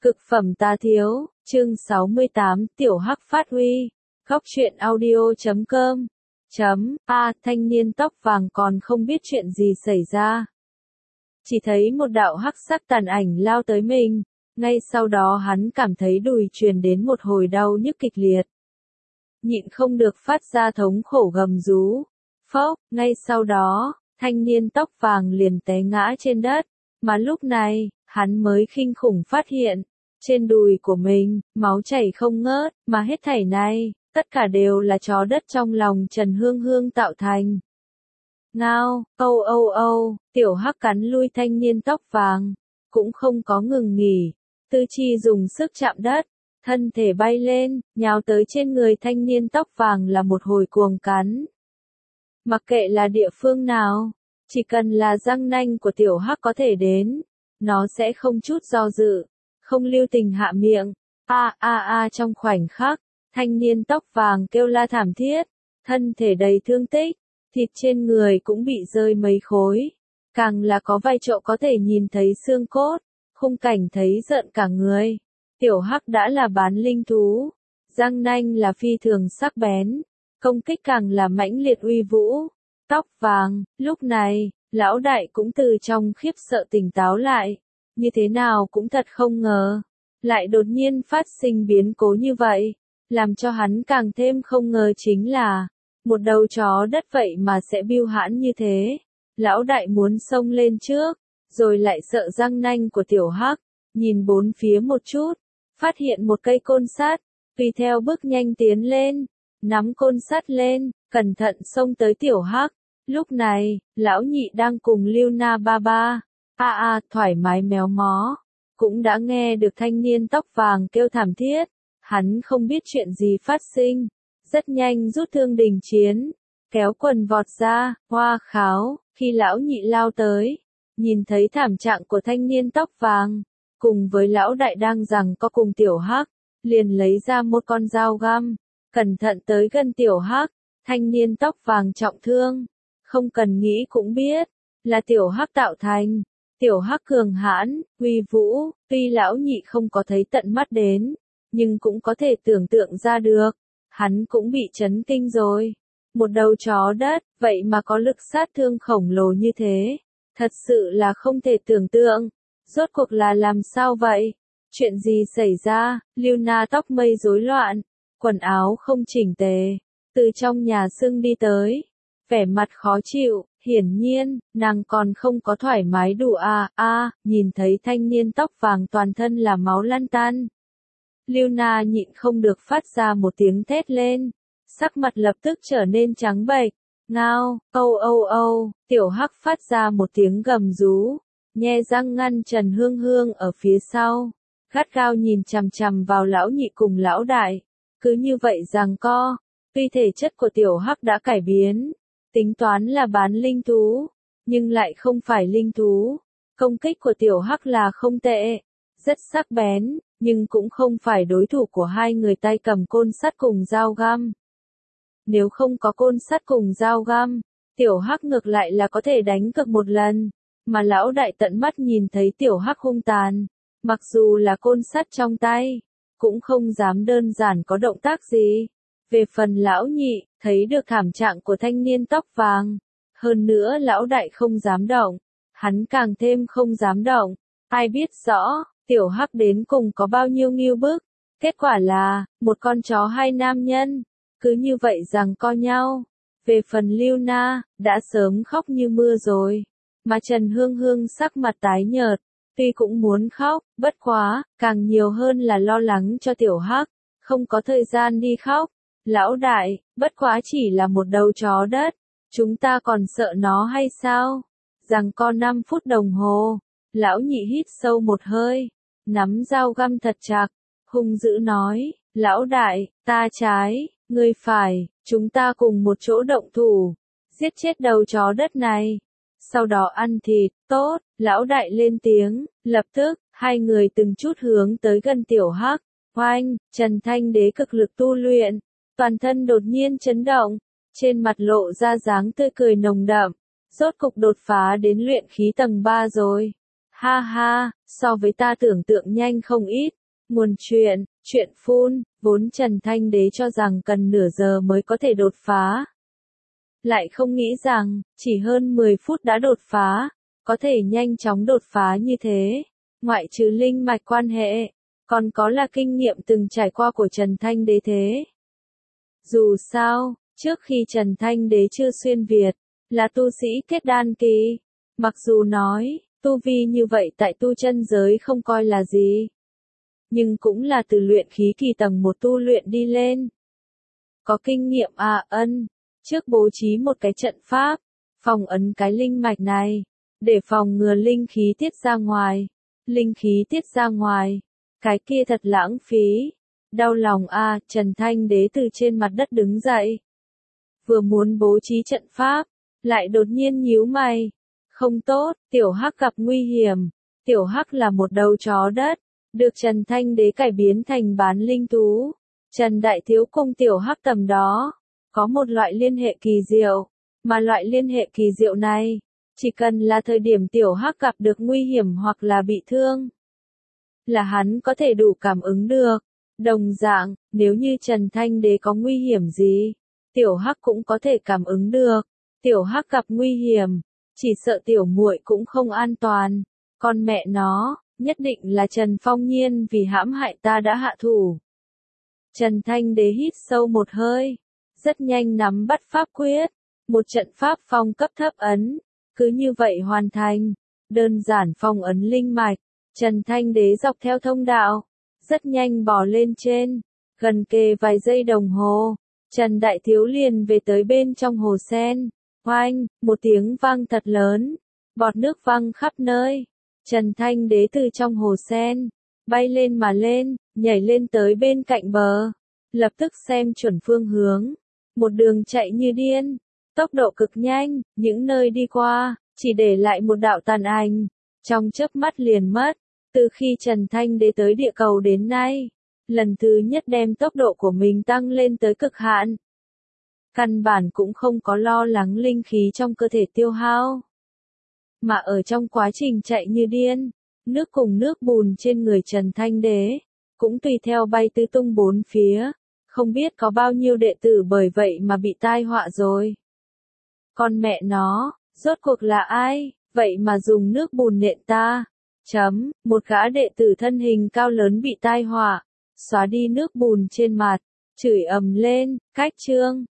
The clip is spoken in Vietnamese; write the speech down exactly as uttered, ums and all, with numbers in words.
Cực phẩm tá thiếu, chương sáu mươi tám, tiểu hắc phát huy. Góc truyện audio chấm com. Chấm, a, thanh niên tóc vàng còn không biết chuyện gì xảy ra. Chỉ thấy một đạo hắc sắc tàn ảnh lao tới mình, ngay sau đó hắn cảm thấy đùi truyền đến một hồi đau nhức kịch liệt. Nhịn không được phát ra thống khổ gầm rú. Phốc, ngay sau đó, thanh niên tóc vàng liền té ngã trên đất, mà lúc này, hắn mới kinh khủng phát hiện, trên đùi của mình, máu chảy không ngớt, mà hết thảy này, tất cả đều là chó đất trong lòng Trần Hương Hương tạo thành. Ngao, âu âu âu, tiểu hắc cắn lui thanh niên tóc vàng, cũng không có ngừng nghỉ, tư chi dùng sức chạm đất, thân thể bay lên, nhào tới trên người thanh niên tóc vàng là một hồi cuồng cắn. Mặc kệ là địa phương nào, chỉ cần là răng nanh của tiểu hắc có thể đến, nó sẽ không chút do dự, không lưu tình hạ miệng. A a a trong khoảnh khắc, thanh niên tóc vàng kêu la thảm thiết, thân thể đầy thương tích, thịt trên người cũng bị rơi mấy khối, càng là có vài chỗ có thể nhìn thấy xương cốt, khung cảnh thấy rợn cả người. Tiểu hắc đã là bán linh thú, răng nanh là phi thường sắc bén, công kích càng là mãnh liệt uy vũ. Tóc vàng, lúc này, lão đại cũng từ trong khiếp sợ tỉnh táo lại, như thế nào cũng thật không ngờ, lại đột nhiên phát sinh biến cố như vậy, làm cho hắn càng thêm không ngờ chính là, một đầu chó đất vậy mà sẽ biêu hãn như thế. Lão đại muốn xông lên trước, rồi lại sợ răng nanh của tiểu hắc, nhìn bốn phía một chút, phát hiện một cây côn sắt, tùy theo bước nhanh tiến lên, nắm côn sắt lên, cẩn thận xông tới tiểu hắc. Lúc này, lão nhị đang cùng Lưu Na ba ba, a a thoải mái méo mó, cũng đã nghe được thanh niên tóc vàng kêu thảm thiết, hắn không biết chuyện gì phát sinh, rất nhanh rút thương đình chiến, kéo quần vọt ra, hoa kháo, khi lão nhị lao tới, nhìn thấy thảm trạng của thanh niên tóc vàng, cùng với lão đại đang rằng có cùng tiểu hắc, liền lấy ra một con dao găm, cẩn thận tới gần tiểu hắc, thanh niên tóc vàng trọng thương, không cần nghĩ cũng biết, là tiểu hắc tạo thành. Tiểu hắc cường hãn, uy vũ, tuy lão nhị không có thấy tận mắt đến, nhưng cũng có thể tưởng tượng ra được, hắn cũng bị chấn kinh rồi. Một đầu chó đất, vậy mà có lực sát thương khổng lồ như thế, thật sự là không thể tưởng tượng. Rốt cuộc là làm sao vậy? Chuyện gì xảy ra? Lưu Na tóc mây rối loạn, quần áo không chỉnh tề, từ trong nhà xương đi tới, vẻ mặt khó chịu. Hiển nhiên, nàng còn không có thoải mái đủ à, a, nhìn thấy thanh niên tóc vàng toàn thân là máu lăn tăn. Lưu Na nhịn không được phát ra một tiếng thét lên, sắc mặt lập tức trở nên trắng bệch. Ngao, âu âu âu, tiểu hắc phát ra một tiếng gầm rú, nhe răng ngăn Trần Hương Hương ở phía sau, gắt gao nhìn chằm chằm vào lão nhị cùng lão đại, cứ như vậy giằng co, tuy thể chất của tiểu hắc đã cải biến. Tính toán là bán linh thú, nhưng lại không phải linh thú. Công kích của tiểu hắc là không tệ, rất sắc bén, nhưng cũng không phải đối thủ của hai người tay cầm côn sắt cùng dao găm. Nếu không có côn sắt cùng dao găm, tiểu hắc ngược lại là có thể đánh cược một lần, mà lão đại tận mắt nhìn thấy tiểu hắc hung tàn, mặc dù là côn sắt trong tay, cũng không dám đơn giản có động tác gì. Về phần lão nhị, thấy được thảm trạng của thanh niên tóc vàng, hơn nữa lão đại không dám động, hắn càng thêm không dám động, ai biết rõ, tiểu hắc đến cùng có bao nhiêu nghiêu bức, kết quả là, một con chó hai nam nhân, cứ như vậy giằng co nhau. Về phần Lưu Na, đã sớm khóc như mưa rồi, mà Trần Hương Hương sắc mặt tái nhợt, tuy cũng muốn khóc, bất quá, càng nhiều hơn là lo lắng cho tiểu hắc, không có thời gian đi khóc. Lão đại, bất quá chỉ là một đầu chó đất, chúng ta còn sợ nó hay sao? Rằng co năm phút đồng hồ, lão nhị hít sâu một hơi, nắm dao găm thật chặt, hung dữ nói, lão đại, ta trái, ngươi phải, chúng ta cùng một chỗ động thủ, giết chết đầu chó đất này, sau đó ăn thịt, tốt, lão đại lên tiếng, lập tức, hai người từng chút hướng tới gần tiểu hắc, oanh, Trần Thanh Đế cực lực tu luyện. Toàn thân đột nhiên chấn động, trên mặt lộ ra dáng tươi cười nồng đậm, rốt cục đột phá đến luyện khí tầng ba rồi. Ha ha, so với ta tưởng tượng nhanh không ít. Nguồn chuyện, chuyện phun, vốn Trần Thanh Đế cho rằng cần nửa giờ mới có thể đột phá. Lại không nghĩ rằng, chỉ hơn mười phút đã đột phá, có thể nhanh chóng đột phá như thế. Ngoại trừ linh mạch quan hệ, còn có là kinh nghiệm từng trải qua của Trần Thanh Đế thế. Dù sao, trước khi Trần Thanh Đế chưa xuyên Việt, là tu sĩ kết đan kỳ. Mặc dù nói, tu vi như vậy tại tu chân giới không coi là gì. Nhưng cũng là từ luyện khí kỳ tầng một tu luyện đi lên. Có kinh nghiệm à ân, trước bố trí một cái trận pháp, phòng ấn cái linh mạch này, để phòng ngừa linh khí tiết ra ngoài. Linh khí tiết ra ngoài, cái kia thật lãng phí. Đau lòng a, Trần Thanh Đế từ trên mặt đất đứng dậy. Vừa muốn bố trí trận pháp, lại đột nhiên nhíu mày. Không tốt, Tiểu Hắc gặp nguy hiểm. Tiểu Hắc là một đầu chó đất, được Trần Thanh Đế cải biến thành bán linh thú. Trần Đại Thiếu cùng Tiểu Hắc tầm đó, có một loại liên hệ kỳ diệu, mà loại liên hệ kỳ diệu này, chỉ cần là thời điểm Tiểu Hắc gặp được nguy hiểm hoặc là bị thương, là hắn có thể đủ cảm ứng được. Đồng dạng, nếu như Trần Thanh Đế có nguy hiểm gì, Tiểu Hắc cũng có thể cảm ứng được. Tiểu Hắc gặp nguy hiểm, chỉ sợ tiểu muội cũng không an toàn. Con mẹ nó, nhất định là Trần Phong Nhiên vì hãm hại ta đã hạ thủ. Trần Thanh Đế hít sâu một hơi, rất nhanh nắm bắt pháp quyết, một trận pháp phong cấp thấp ấn, cứ như vậy hoàn thành. Đơn giản phong ấn linh mạch, Trần Thanh Đế dọc theo thông đạo, rất nhanh bò lên trên, gần kề vài giây đồng hồ, Trần Đại Thiếu liền về tới bên trong hồ sen. Oanh, một tiếng vang thật lớn, bọt nước văng khắp nơi. Trần Thanh Đế từ trong hồ sen, bay lên mà lên, nhảy lên tới bên cạnh bờ, lập tức xem chuẩn phương hướng, một đường chạy như điên, tốc độ cực nhanh, những nơi đi qua, chỉ để lại một đạo tàn ảnh, trong chớp mắt liền mất. Từ khi Trần Thanh Đế tới địa cầu đến nay, lần thứ nhất đem tốc độ của mình tăng lên tới cực hạn. Căn bản cũng không có lo lắng linh khí trong cơ thể tiêu hao. Mà ở trong quá trình chạy như điên, nước cùng nước bùn trên người Trần Thanh Đế, cũng tùy theo bay tứ tung bốn phía, không biết có bao nhiêu đệ tử bởi vậy mà bị tai họa rồi. Con mẹ nó, rốt cuộc là ai, vậy mà dùng nước bùn nện ta? Chấm, một gã đệ tử thân hình cao lớn bị tai họa, xóa đi nước bùn trên mặt, chửi ầm lên, cách chương.